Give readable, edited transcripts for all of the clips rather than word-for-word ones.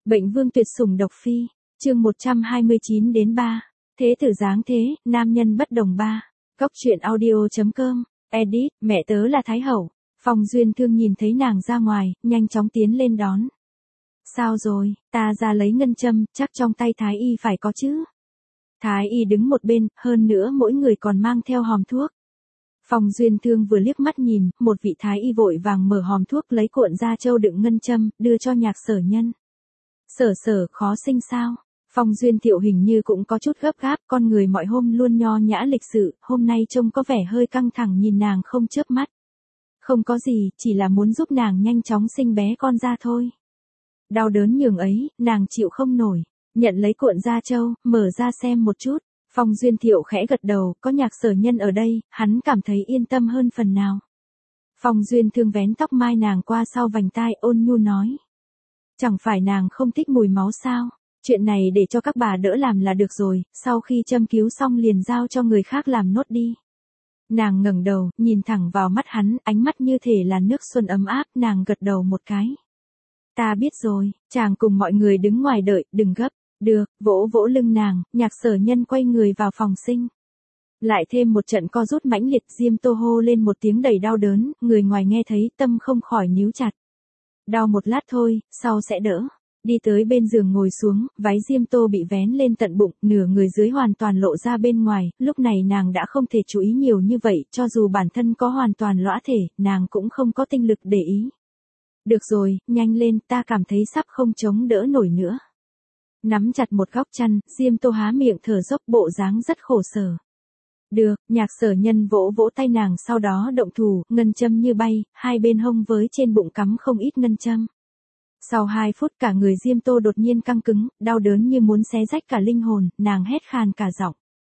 Bệnh vương tuyệt sủng độc phi, chương 129 đến 3. Thế tử dáng thế, nam nhân bất đồng 3. Góc truyện audio.com, edit, mẹ tớ là Thái Hậu. Phong Duyên Thương nhìn thấy nàng ra ngoài, nhanh chóng tiến lên đón. Sao rồi, ta ra lấy ngân châm, chắc trong tay Thái Y phải có chứ. Thái Y đứng một bên, hơn nữa mỗi người còn mang theo hòm thuốc. Phong Duyên Thương vừa liếc mắt nhìn, một vị Thái Y vội vàng mở hòm thuốc lấy cuộn da trâu đựng ngân châm, đưa cho Nhạc Sở Nhân. Sở khó sinh sao? Phong Duyên Thiệu hình như cũng có chút gấp gáp, con người mọi hôm luôn nho nhã lịch sự, hôm nay trông có vẻ hơi căng thẳng nhìn nàng không chớp mắt. Không có gì, chỉ là muốn giúp nàng nhanh chóng sinh bé con ra thôi. Đau đớn nhường ấy, nàng chịu không nổi, nhận lấy cuộn da trâu, mở ra xem một chút. Phong Duyên Thiệu khẽ gật đầu, có Nhạc Sở Nhân ở đây, hắn cảm thấy yên tâm hơn phần nào. Phong Duyên Thương vén tóc mai nàng qua sau vành tai, ôn nhu nói. Chẳng phải nàng không thích mùi máu sao? Chuyện này để cho các bà đỡ làm là được rồi, sau khi châm cứu xong liền giao cho người khác làm nốt đi. Nàng ngẩng đầu, nhìn thẳng vào mắt hắn, ánh mắt như thể là nước xuân ấm áp, nàng gật đầu một cái. Ta biết rồi, chàng cùng mọi người đứng ngoài đợi, đừng gấp. Được, vỗ vỗ lưng nàng, Nhạc Sở Nhân quay người vào phòng sinh. Lại thêm một trận co rút mãnh liệt, Diêm Tô hô lên một tiếng đầy đau đớn, người ngoài nghe thấy tâm không khỏi níu chặt. Đau một lát thôi, sau sẽ đỡ. Đi tới bên giường ngồi xuống, váy Diêm Tô bị vén lên tận bụng, nửa người dưới hoàn toàn lộ ra bên ngoài, lúc này nàng đã không thể chú ý nhiều như vậy, cho dù bản thân có hoàn toàn lõa thể, nàng cũng không có tinh lực để ý. Được rồi, nhanh lên, ta cảm thấy sắp không chống đỡ nổi nữa. Nắm chặt một góc chăn, Diêm Tô há miệng thở dốc, bộ dáng rất khổ sở. Được, Nhạc Sở Nhân vỗ vỗ tay nàng, sau đó động thủ, ngân châm như bay, hai bên hông với trên bụng cắm không ít ngân châm. Sau 2 phút cả người Diêm Tô đột nhiên căng cứng, đau đớn như muốn xé rách cả linh hồn, nàng hét khàn cả giọng.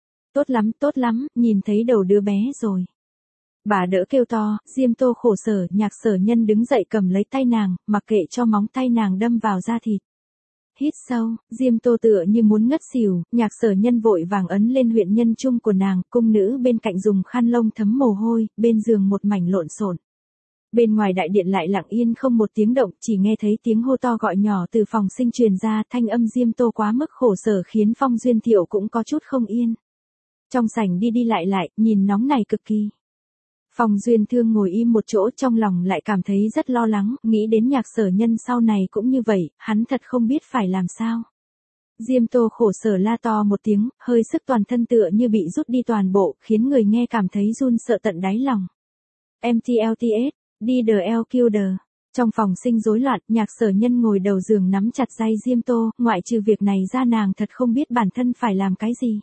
Tốt lắm, nhìn thấy đầu đứa bé rồi. Bà đỡ kêu to, Diêm Tô khổ sở, Nhạc Sở Nhân đứng dậy cầm lấy tay nàng, mặc kệ cho móng tay nàng đâm vào da thịt. Hít sâu, Diêm Tô tựa như muốn ngất xỉu, Nhạc Sở Nhân vội vàng ấn lên huyện nhân trung của nàng, cung nữ bên cạnh dùng khăn lông thấm mồ hôi, bên giường một mảnh lộn xộn. Bên ngoài đại điện lại lặng yên không một tiếng động, chỉ nghe thấy tiếng hô to gọi nhỏ từ phòng sinh truyền ra, thanh âm Diêm Tô quá mức khổ sở khiến Phong Duyên Thiệu cũng có chút không yên. Trong sảnh đi đi lại, nhìn nóng này cực kỳ. Phong Duyên Thương ngồi im một chỗ, trong lòng lại cảm thấy rất lo lắng, nghĩ đến Nhạc Sở Nhân sau này cũng như vậy, hắn thật không biết phải làm sao. Diêm Tô khổ sở la to một tiếng, hơi sức toàn thân tựa như bị rút đi toàn bộ, khiến người nghe cảm thấy run sợ tận đáy lòng. MTLTS, DLQD. Trong phòng sinh rối loạn, Nhạc Sở Nhân ngồi đầu giường nắm chặt tay Diêm Tô, ngoại trừ việc này ra nàng thật không biết bản thân phải làm cái gì.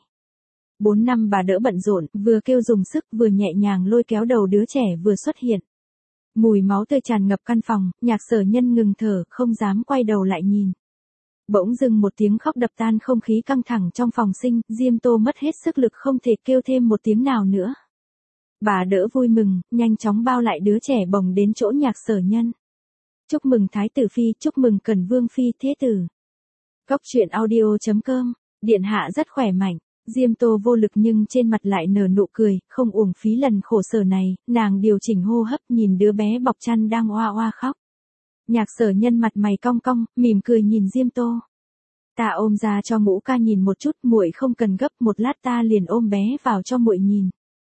4 năm bà đỡ bận rộn, vừa kêu dùng sức vừa nhẹ nhàng lôi kéo đầu đứa trẻ vừa xuất hiện. Mùi máu tươi tràn ngập căn phòng, Nhạc Sở Nhân ngừng thở, không dám quay đầu lại nhìn. Bỗng dưng một tiếng khóc đập tan không khí căng thẳng trong phòng sinh, Diêm Tô mất hết sức lực không thể kêu thêm một tiếng nào nữa. Bà đỡ vui mừng, nhanh chóng bao lại đứa trẻ bồng đến chỗ Nhạc Sở Nhân. Chúc mừng Thái tử phi, chúc mừng Cẩn Vương phi thế tử. Góc truyện audio.com, điện hạ rất khỏe mạnh. Diêm Tô vô lực nhưng trên mặt lại nở nụ cười, không uổng phí lần khổ sở này, nàng điều chỉnh hô hấp nhìn đứa bé bọc chăn đang oa oa khóc. Nhạc Sở Nhân mặt mày cong cong, mỉm cười nhìn Diêm Tô. Ta ôm ra cho Ngũ ca nhìn một chút, muội không cần gấp, một lát ta liền ôm bé vào cho muội nhìn.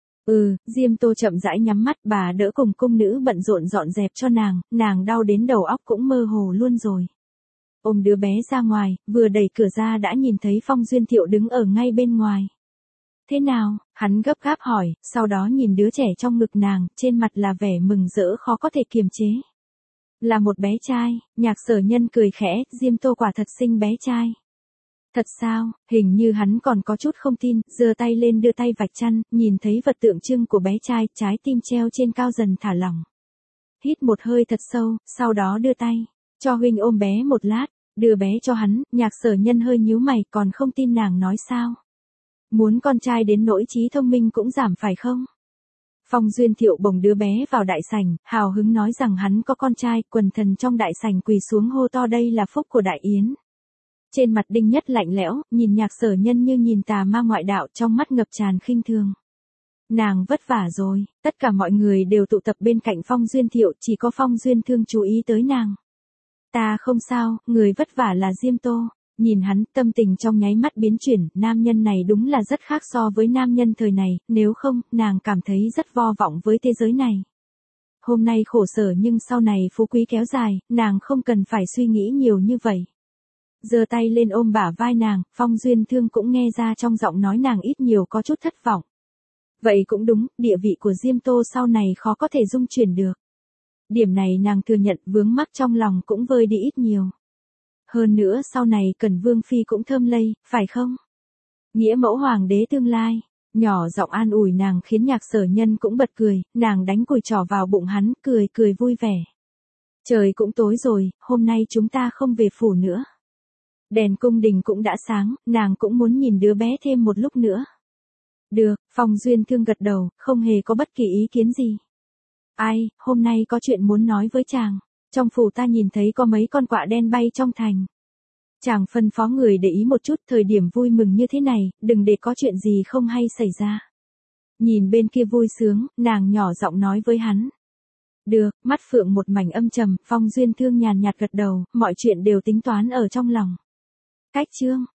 Diêm Tô chậm rãi nhắm mắt, bà đỡ cùng cung nữ bận rộn dọn dẹp cho nàng đau đến đầu óc cũng mơ hồ luôn rồi. Ôm đứa bé ra ngoài, vừa đẩy cửa ra đã nhìn thấy Phong Duyên Thiệu đứng ở ngay bên ngoài. Thế nào? Hắn gấp gáp hỏi, sau đó nhìn đứa trẻ trong ngực nàng, trên mặt là vẻ mừng rỡ khó có thể kiềm chế. Là một bé trai, Nhạc Sở Nhân cười khẽ, Diêm Tô quả thật sinh bé trai. Thật sao? Hình như hắn còn có chút không tin, giơ tay lên đưa tay vạch chăn, nhìn thấy vật tượng trưng của bé trai, trái tim treo trên cao dần thả lỏng. Hít một hơi thật sâu, sau đó đưa tay, cho huynh ôm bé một lát, đưa bé cho hắn, Nhạc Sở Nhân hơi nhíu mày, còn không tin nàng nói sao? Muốn con trai đến nỗi trí thông minh cũng giảm phải không? Phong Duyên Thiệu bồng đứa bé vào đại sảnh, hào hứng nói rằng hắn có con trai, quần thần trong đại sảnh quỳ xuống hô to đây là phúc của đại yến. Trên mặt Đinh Nhất lạnh lẽo, nhìn Nhạc Sở Nhân như nhìn tà ma ngoại đạo, trong mắt ngập tràn khinh thường. Nàng vất vả rồi, tất cả mọi người đều tụ tập bên cạnh Phong Duyên Thiệu, chỉ có Phong Duyên Thương chú ý tới nàng. Ta không sao, người vất vả là Diêm Tô. Nhìn hắn, tâm tình trong nháy mắt biến chuyển, nam nhân này đúng là rất khác so với nam nhân thời này, nếu không, nàng cảm thấy rất vô vọng với thế giới này. Hôm nay khổ sở nhưng sau này phú quý kéo dài, nàng không cần phải suy nghĩ nhiều như vậy. Giơ tay lên ôm bả vai nàng, Phong Duyên Thương cũng nghe ra trong giọng nói nàng ít nhiều có chút thất vọng. Vậy cũng đúng, địa vị của Diêm Tô sau này khó có thể dung chuyển được. Điểm này nàng thừa nhận, vướng mắc trong lòng cũng vơi đi ít nhiều. Hơn nữa sau này Cẩn Vương Phi cũng thơm lây, phải không? Nghĩa mẫu hoàng đế tương lai. Nhỏ giọng an ủi nàng khiến Nhạc Sở Nhân cũng bật cười, nàng đánh cùi trỏ vào bụng hắn, cười cười vui vẻ. Trời cũng tối rồi, hôm nay chúng ta không về phủ nữa. Đèn cung đình cũng đã sáng, nàng cũng muốn nhìn đứa bé thêm một lúc nữa. Được, Phong Duyên Thương gật đầu, không hề có bất kỳ ý kiến gì. Ai, hôm nay có chuyện muốn nói với chàng. Trong phủ ta nhìn thấy có mấy con quạ đen bay trong thành. Chàng phân phó người để ý một chút, thời điểm vui mừng như thế này, đừng để có chuyện gì không hay xảy ra. Nhìn bên kia vui sướng, nàng nhỏ giọng nói với hắn. Được, mắt phượng một mảnh âm trầm, Phong Duyên Thương nhàn nhạt gật đầu, mọi chuyện đều tính toán ở trong lòng. Cách chương